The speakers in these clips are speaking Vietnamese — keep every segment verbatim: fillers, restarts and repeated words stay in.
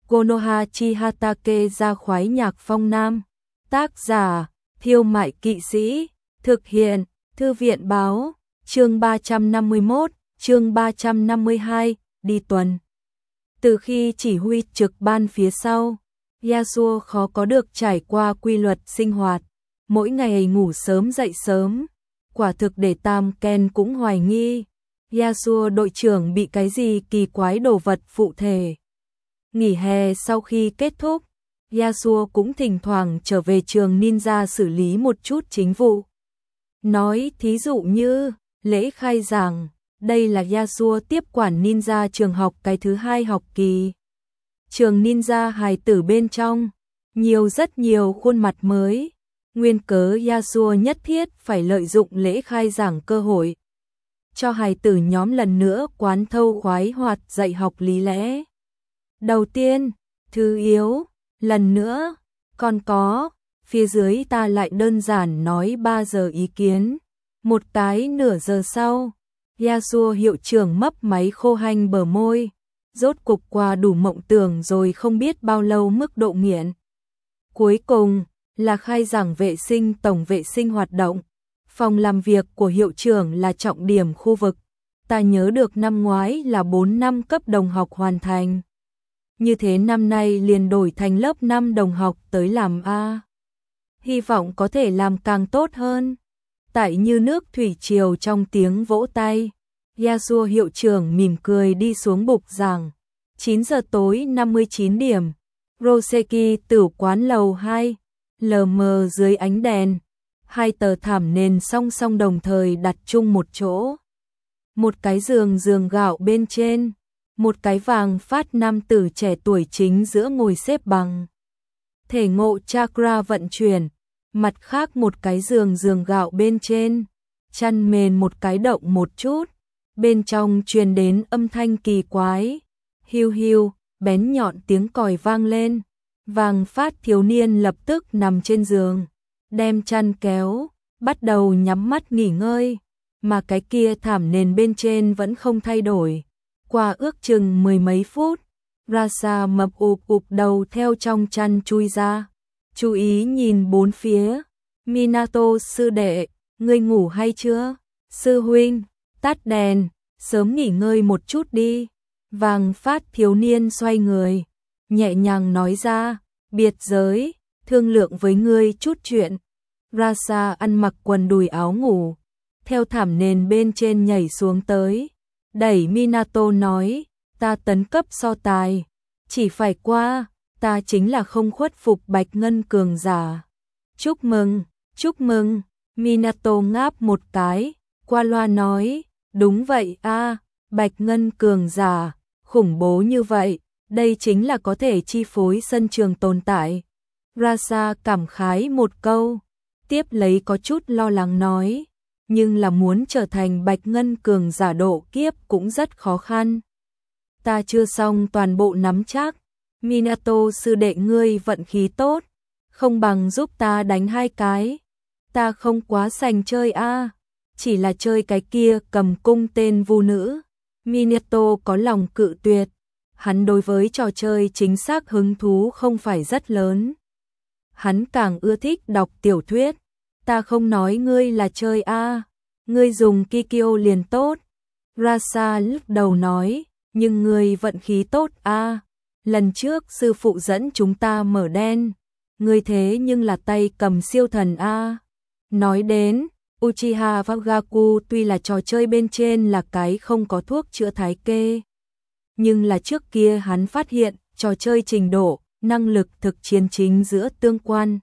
Konoha Chihatake ra khoái nhạc phong nam. Tác giả, Thiêu Mại Kỵ Sĩ. Thực hiện, Thư viện báo. Chương ba trăm năm mươi mốt, chương ba trăm năm mươi hai, đi tuần. Từ khi chỉ huy trực ban phía sau, Yasuo khó có được trải qua quy luật sinh hoạt. Mỗi ngày ngủ sớm dậy sớm. Quả thực để Tam Ken cũng hoài nghi. Yasuo đội trưởng bị cái gì kỳ quái đồ vật phụ thể. Nghỉ hè sau khi kết thúc, Yasuo cũng thỉnh thoảng trở về trường ninja xử lý một chút chính vụ. Nói thí dụ như lễ khai giảng, đây là Yasuo tiếp quản ninja trường học cái thứ hai học kỳ. Trường ninja hài tử bên trong, nhiều rất nhiều khuôn mặt mới. Nguyên cớ Yasuo nhất thiết phải lợi dụng lễ khai giảng cơ hội cho hài tử nhóm lần nữa quán thâu khoái hoạt dạy học lý lẽ. Đầu tiên, thứ yếu, lần nữa, còn có, phía dưới ta lại đơn giản nói ba giờ ý kiến. Một cái nửa giờ sau, Yasuo hiệu trưởng mấp máy khô hanh bờ môi, rốt cục qua đủ mộng tưởng rồi không biết bao lâu mức độ nghiện. Cuối cùng, là khai giảng vệ sinh tổng vệ sinh hoạt động. Phòng làm việc của hiệu trưởng là trọng điểm khu vực. Ta nhớ được năm ngoái là bốn năm cấp đồng học hoàn thành. Như thế năm nay liền đổi thành lớp năm đồng học tới làm A. Hy vọng có thể làm càng tốt hơn. Tại như nước thủy triều trong tiếng vỗ tay, Yasuo hiệu trưởng mỉm cười đi xuống bục giảng. chín giờ tối năm mươi chín điểm, Roseki tử quán lầu hai, lờ mờ dưới ánh đèn. Hai tờ thảm nền song song đồng thời đặt chung một chỗ. Một cái giường giường gạo bên trên, một cái vàng phát nam tử trẻ tuổi chính giữa ngồi xếp bằng. Thể ngộ chakra vận chuyển, mặt khác một cái giường giường gạo bên trên, chăn mền một cái động một chút, bên trong truyền đến âm thanh kỳ quái. Hiu hiu, bén nhọn tiếng còi vang lên, vàng phát thiếu niên lập tức nằm trên giường. Đem chăn kéo, bắt đầu nhắm mắt nghỉ ngơi, mà cái kia thảm nền bên trên vẫn không thay đổi. Qua ước chừng mười mấy phút, Rasa mập ụp ụp đầu theo trong chăn chui ra, chú ý nhìn bốn phía. Minato sư đệ, ngươi ngủ hay chưa? Sư huynh, tắt đèn, sớm nghỉ ngơi một chút đi. Vàng phát thiếu niên xoay người, nhẹ nhàng nói ra, biệt giới, thương lượng với ngươi chút chuyện. Rasa ăn mặc quần đùi áo ngủ, theo thảm nền bên trên nhảy xuống tới, đẩy Minato nói, ta tấn cấp so tài, chỉ phải qua, ta chính là không khuất phục Bạch Ngân cường giả. Chúc mừng, chúc mừng, Minato ngáp một cái, qua loa nói, đúng vậy a, Bạch Ngân cường giả, khủng bố như vậy, đây chính là có thể chi phối sân trường tồn tại. Rasa cảm khái một câu, tiếp lấy có chút lo lắng nói, nhưng là muốn trở thành Bạch Ngân cường giả độ kiếp cũng rất khó khăn. Ta chưa xong toàn bộ nắm chắc, Minato sư đệ ngươi vận khí tốt, không bằng giúp ta đánh hai cái. Ta không quá sành chơi a, chỉ là chơi cái kia cầm cung tên vu nữ. Minato có lòng cự tuyệt, hắn đối với trò chơi chính xác hứng thú không phải rất lớn. Hắn càng ưa thích đọc tiểu thuyết. Ta không nói ngươi là chơi a, ngươi dùng Kikyo liền tốt. Rasa lúc đầu nói, nhưng ngươi vận khí tốt a, lần trước sư phụ dẫn chúng ta mở đen, ngươi thế nhưng là tay cầm siêu thần a. Nói đến, Uchiha Vagaku tuy là trò chơi bên trên là cái không có thuốc chữa thái kê, nhưng là trước kia hắn phát hiện trò chơi trình độ, năng lực thực chiến chính giữa tương quan.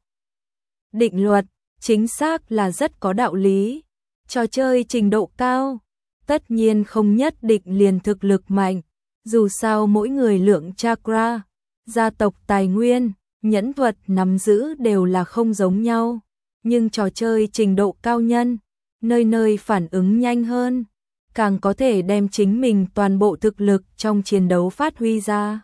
Định luật, chính xác là rất có đạo lý. Trò chơi trình độ cao, tất nhiên không nhất định liền thực lực mạnh. Dù sao mỗi người lượng chakra, gia tộc tài nguyên, nhẫn thuật nắm giữ đều là không giống nhau. Nhưng trò chơi trình độ cao nhân, nơi nơi phản ứng nhanh hơn, càng có thể đem chính mình toàn bộ thực lực trong chiến đấu phát huy ra.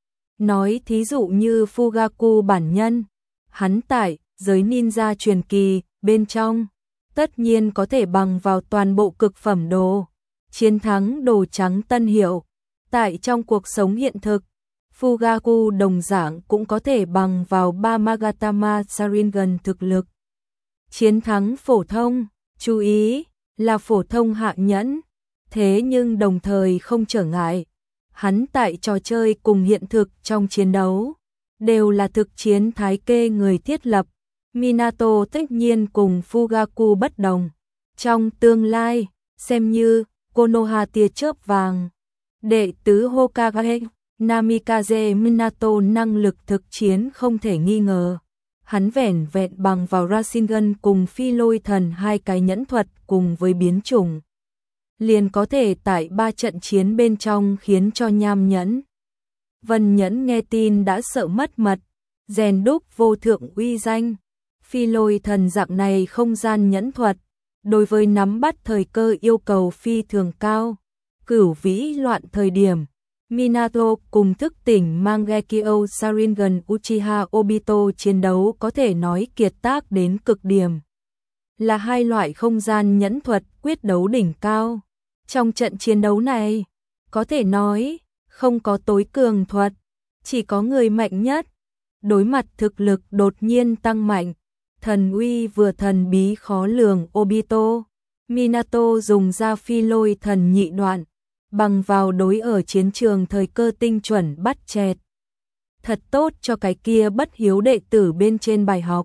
Nói thí dụ như Fugaku bản nhân, hắn tại giới ninja truyền kỳ bên trong, tất nhiên có thể bằng vào toàn bộ cực phẩm đồ, chiến thắng đồ trắng tân hiệu. Tại trong cuộc sống hiện thực, Fugaku đồng dạng cũng có thể bằng vào ba Magatama Sharingan thực lực chiến thắng phổ thông, chú ý là phổ thông hạ nhẫn, thế nhưng đồng thời không trở ngại. Hắn tại trò chơi cùng hiện thực trong chiến đấu đều là thực chiến thái kê người thiết lập. Minato tất nhiên cùng Fugaku bất đồng. Trong tương lai, xem như Konoha tia chớp vàng, đệ tứ Hokage, Namikaze Minato năng lực thực chiến không thể nghi ngờ. Hắn vẻn vẹn bằng vào Rasengan cùng Phi Lôi Thần hai cái nhẫn thuật cùng với biến chủng, liền có thể tại ba trận chiến bên trong khiến cho Nham Nhẫn, Vân Nhẫn nghe tin đã sợ mất mật, rèn đúc vô thượng uy danh. Phi Lôi Thần dạng này không gian nhẫn thuật, đối với nắm bắt thời cơ yêu cầu phi thường cao. Cửu vĩ loạn thời điểm, Minato cùng thức tỉnh Mangekyo Sharingan Uchiha Obito chiến đấu có thể nói kiệt tác đến cực điểm. Là hai loại không gian nhẫn thuật quyết đấu đỉnh cao. Trong trận chiến đấu này, có thể nói, không có tối cường thuật, chỉ có người mạnh nhất. Đối mặt thực lực đột nhiên tăng mạnh, thần uy vừa thần bí khó lường Obito, Minato dùng ra Phi Lôi Thần nhị đoạn, bằng vào đối ở chiến trường thời cơ tinh chuẩn bắt chẹt. Thật tốt cho cái kia bất hiếu đệ tử bên trên bài học.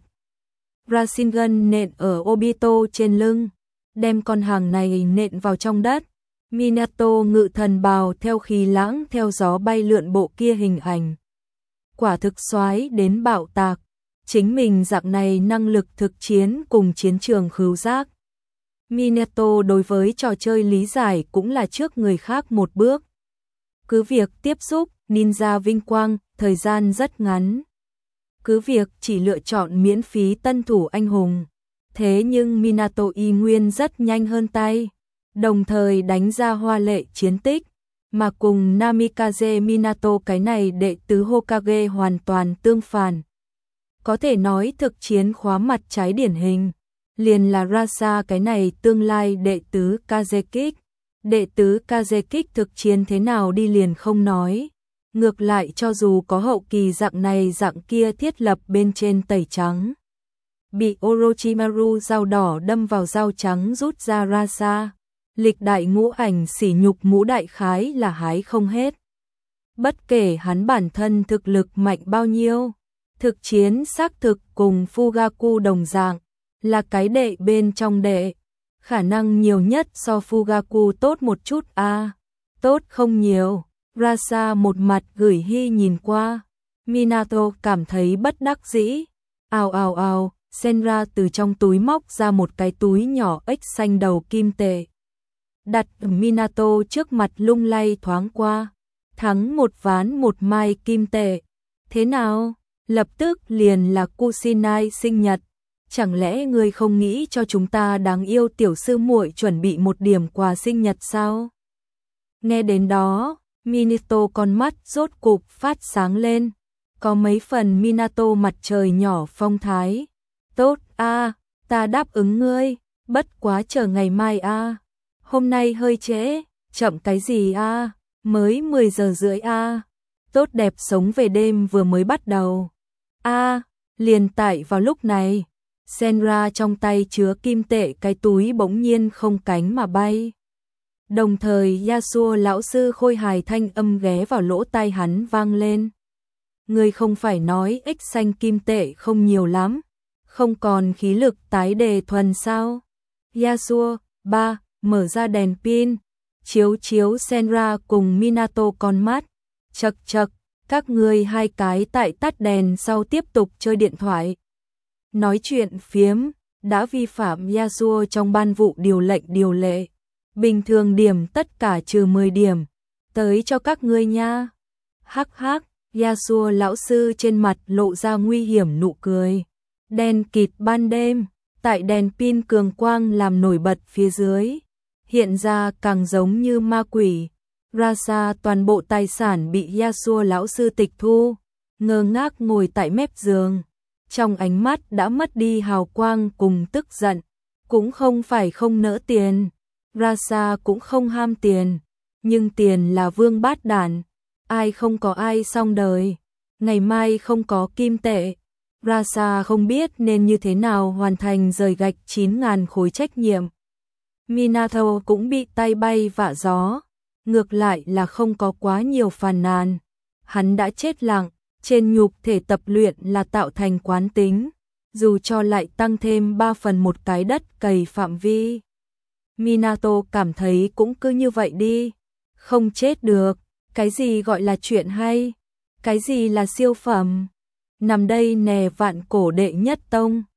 Rasengan nện ở Obito trên lưng, đem con hàng này nện vào trong đất. Minato ngự thần bào theo khí lãng theo gió bay lượn bộ kia hình ảnh. Quả thực xoái đến bạo tạc, chính mình dạng này năng lực thực chiến cùng chiến trường khứu giác. Minato đối với trò chơi lý giải cũng là trước người khác một bước. Cứ việc tiếp xúc ninja vinh quang, thời gian rất ngắn. Cứ việc chỉ lựa chọn miễn phí tân thủ anh hùng. Thế nhưng Minato y nguyên rất nhanh hơn tay, đồng thời đánh ra hoa lệ chiến tích, mà cùng Namikaze Minato cái này đệ tứ Hokage hoàn toàn tương phản. Có thể nói thực chiến khóa mặt trái điển hình, liền là Rasa cái này tương lai đệ tứ Kazekik. Đệ tứ Kazekik thực chiến thế nào đi liền không nói. Ngược lại cho dù có hậu kỳ dạng này dạng kia thiết lập bên trên tẩy trắng, bị Orochimaru dao đỏ đâm vào dao trắng rút ra Rasa, lịch đại ngũ ảnh sỉ nhục mũ đại khái là hái không hết. Bất kể hắn bản thân thực lực mạnh bao nhiêu, thực chiến xác thực cùng Fugaku đồng dạng, là cái đệ bên trong đệ, khả năng nhiều nhất so Fugaku tốt một chút a, à, tốt không nhiều. Rasa một mặt gửi hy nhìn qua, Minato cảm thấy bất đắc dĩ. Ào ào ào, Senra từ trong túi móc ra một cái túi nhỏ ếch xanh đầu kim tệ, đặt ở Minato trước mặt lung lay thoáng qua, thắng một ván một mai kim tệ. Thế nào? Lập tức liền là Kusinai sinh nhật. Chẳng lẽ ngươi không nghĩ cho chúng ta đáng yêu tiểu sư muội chuẩn bị một điểm quà sinh nhật sao? Nghe đến đó, Minato con mắt rốt cục phát sáng lên, có mấy phần Minato mặt trời nhỏ phong thái. Tốt a, à, ta đáp ứng ngươi, bất quá chờ ngày mai a. À. Hôm nay hơi trễ, chậm cái gì a, à? Mới mười giờ rưỡi a. À. Tốt đẹp sống về đêm vừa mới bắt đầu. A, à, liền tại vào lúc này, Senra trong tay chứa kim tệ cái túi bỗng nhiên không cánh mà bay. Đồng thời Yasuo lão sư khôi hài thanh âm ghé vào lỗ tai hắn vang lên. Ngươi không phải nói ếch xanh kim tệ không nhiều lắm, không còn khí lực tái đề thuần sao? Yasuo, ba, mở ra đèn pin, chiếu chiếu Senra cùng Minato con mắt. Chậc chậc, các ngươi hai cái tại tắt đèn sau tiếp tục chơi điện thoại. Nói chuyện phiếm, đã vi phạm Yasuo trong ban vụ điều lệnh điều lệ. Bình thường điểm tất cả trừ mười điểm, tới cho các ngươi nha. Hắc hắc, Yasuo lão sư trên mặt lộ ra nguy hiểm nụ cười. Đen kịt ban đêm, tại đèn pin cường quang làm nổi bật phía dưới, hiện ra càng giống như ma quỷ. Rasa toàn bộ tài sản bị Yasuo lão sư tịch thu, ngơ ngác ngồi tại mép giường. Trong ánh mắt đã mất đi hào quang cùng tức giận, cũng không phải không nỡ tiền. Rasa cũng không ham tiền, nhưng tiền là vương bát đản, ai không có ai xong đời, ngày mai không có kim tệ. Rasa không biết nên như thế nào hoàn thành rời gạch chín ngàn khối trách nhiệm. Minato cũng bị tay bay vạ gió, ngược lại là không có quá nhiều phàn nàn. Hắn đã chết lặng, trên nhục thể tập luyện là tạo thành quán tính, dù cho lại tăng thêm ba phần một cái đất cày phạm vi. Minato cảm thấy cũng cứ như vậy đi, không chết được, cái gì gọi là chuyện hay, cái gì là siêu phẩm. Nằm đây nè vạn cổ đệ nhất tông.